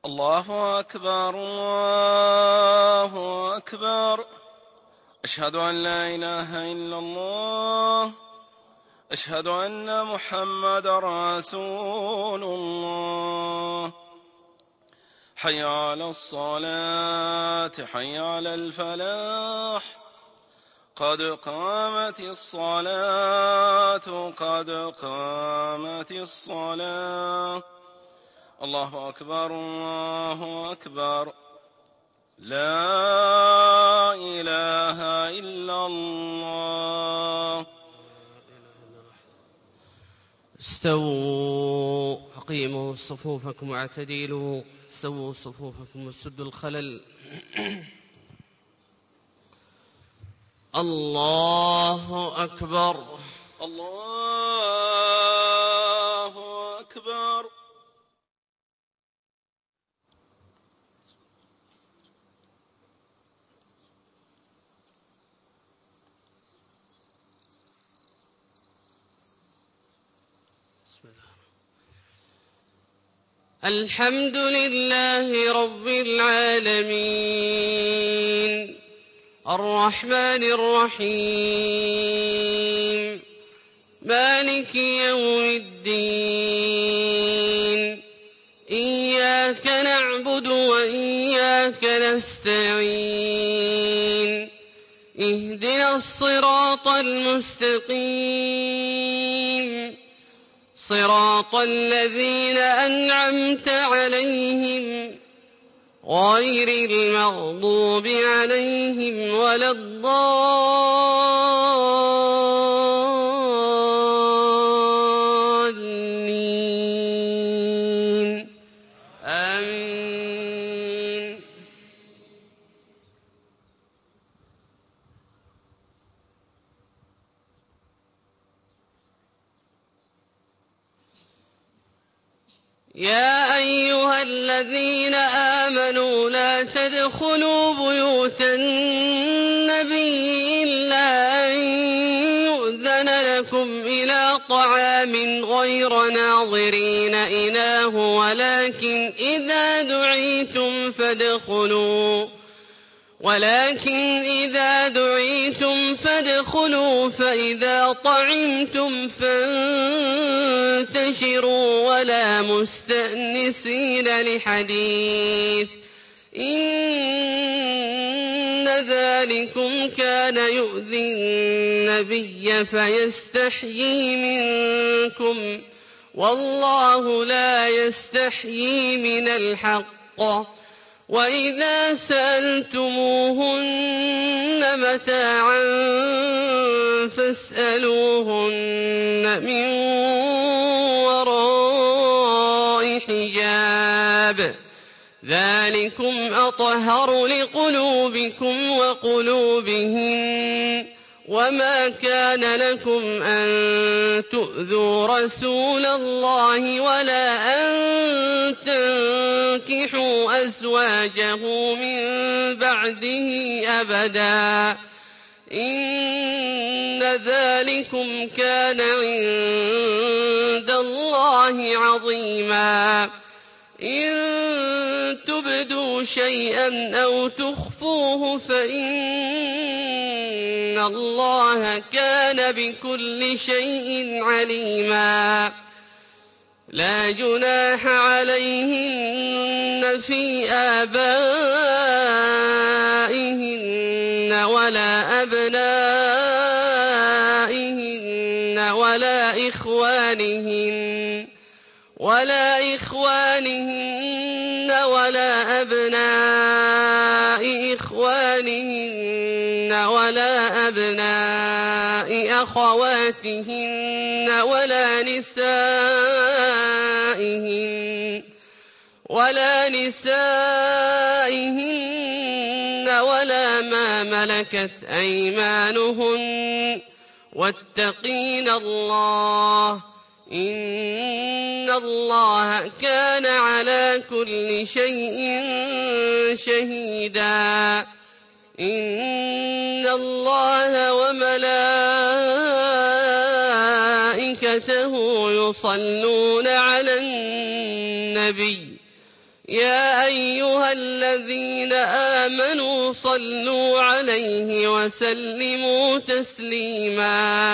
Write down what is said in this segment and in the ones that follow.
الله أكبر الله أكبر. أشهد أن لا إله إلا الله. أشهد أن محمد رسول الله. حي على الصلاة حي على الفلاح. قد قامت الصلاة قد قامت الصلاة. الله أكبر الله أكبر. لا إله إلا الله. استووا أقيموا صفوفكم واعتدلوا. سووا صفوفكم وسدوا الخلل. الله أكبر الله أكبر. الحمد لله رب العالمين الرحمن الرحيم مالك يوم الدين. إياك نعبد وإياك نستعين. اهدنا الصراط المستقيم صراط الذين أنعمت عليهم غير المغضوب عليهم ولا الضالين. آمين. يا أيها الذين آمنوا لا تدخلوا بيوت النبي إلا أن يؤذن لكم إلى طعام غير ناظرين إناه ولكن إذا دعيتم فادخلوا فإذا طعمتم فانتشروا ولا مستأنسين لحديث إن ذلكم كان يؤذي النبي فيستحيي منكم والله لا يستحيي من الحق. وإذا سألتموهن متاعا فاسألوهن من وراء حجاب ذلكم أطهر لقلوبكم وقلوبهن. وما كان لكم أن تؤذوا رسول الله ولا أن تنكحوا أزواجه من بعده أبدا إن ذلكم كان عند الله عظيما. إن تبدوا شيئا أو تخفوه فإن الله كان بكل شيء عليما. لا جناح عليهن في آبائهن ولا أبنائهن ولا إخوانهن ولا أبناء إخوانهن ولا أبناء أخواتهن ولا نسائهن ولا ما ملكت أيمانهن واتقين الله إن الله كان على كل شيء شهيدا. إن الله وملائكته يصلون على النبي يا أيها الذين آمنوا صلوا عليه وسلموا تسليما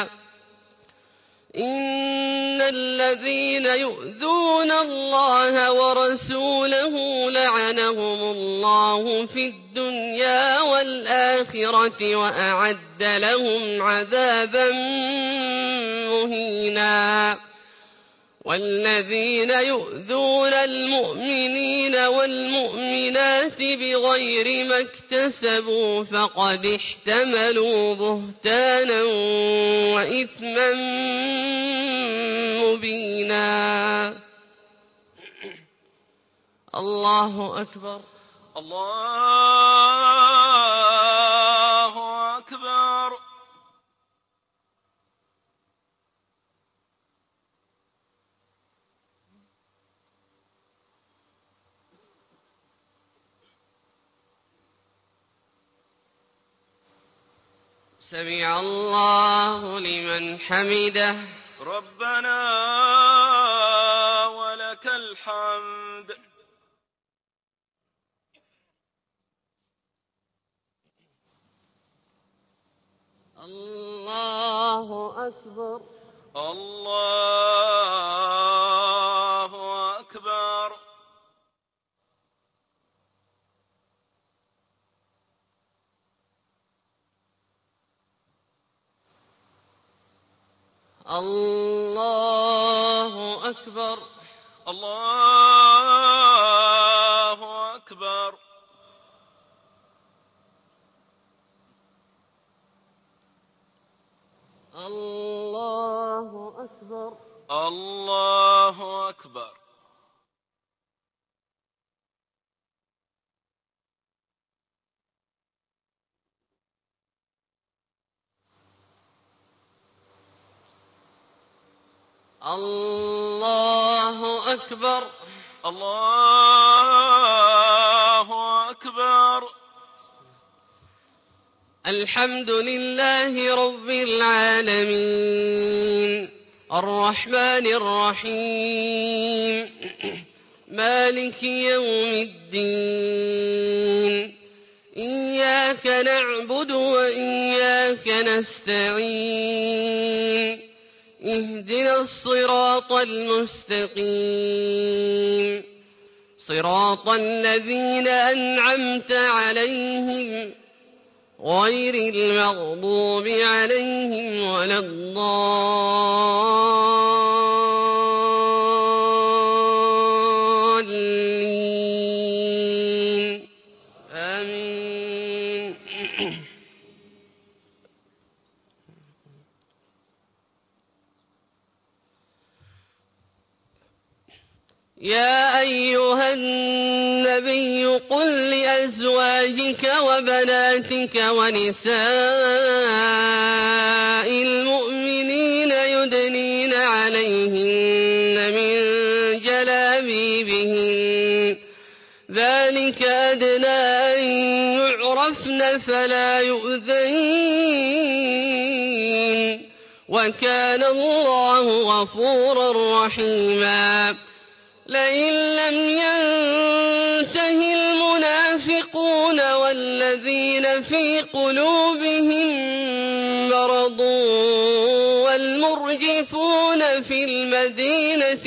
إن الذين يؤذون الله ورسوله لعنهم الله في الدنيا والآخرة وأعد لهم عذابا مهينا والذين يؤذون المؤمنين والمؤمنات بغير ما اكتسبوا فقد احتملوا بهتانا وإثما مبينا. الله أكبر. الله أكبر. سمع الله لمن حمده. ربنا ولك الحمد. الله أكبر. الله أكبر. الله أكبر. الله أكبر. الله أكبر. الله أكبر. الله أكبر. الله أكبر. الحمد لله رب العالمين الرحمن الرحيم مالك يوم الدين إياك نعبد وإياك نستعين اهدنا الصراط المستقيم صراط الذين أنعمت عليهم غير المغضوب عليهم ولا الضالين آمين. يا أيها النبي قل لأزواجك وبناتك ونساء المؤمنين يدنين عليهن من جلابيبهن ذلك أدنى أن يعرفن فلا يؤذين وكان الله غفورا رحيما. لئن لم ينته المنافقون والذين في قلوبهم مرض والمرجفون في المدينة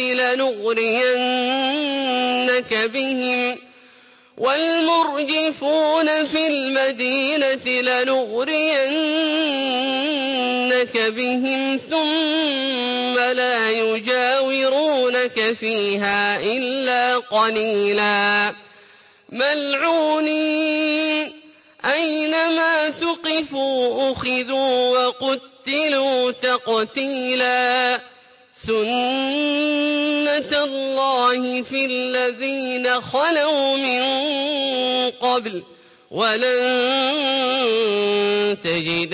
لنغرينك بهم ثم لا يجاورونك فيها إلا قليلا ملعونين أينما ثقفوا أخذوا وقتلوا تقتيلا سنة الله في الذين خلوا من قبل ولن تجد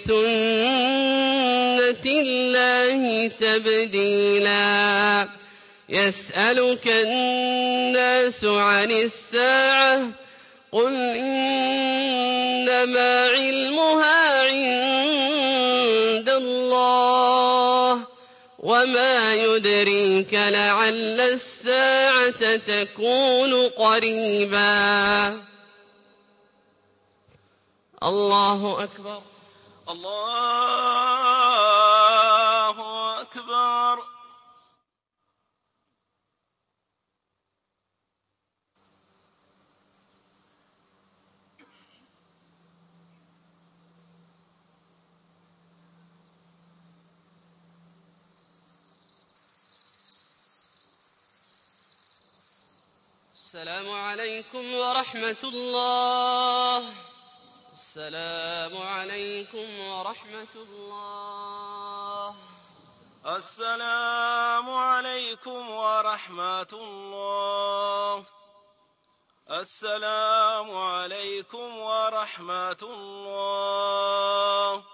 لسنة الله تبديلا. يسألك الناس عن الساعة قل إنما علمها عند الله وما يدريك لعل الساعة تكون قريبا. الله أكبر. الله أكبر. السلام عليكم ورحمة الله. السلام عليكم ورحمة الله. السلام عليكم ورحمة الله. السلام عليكم ورحمة الله.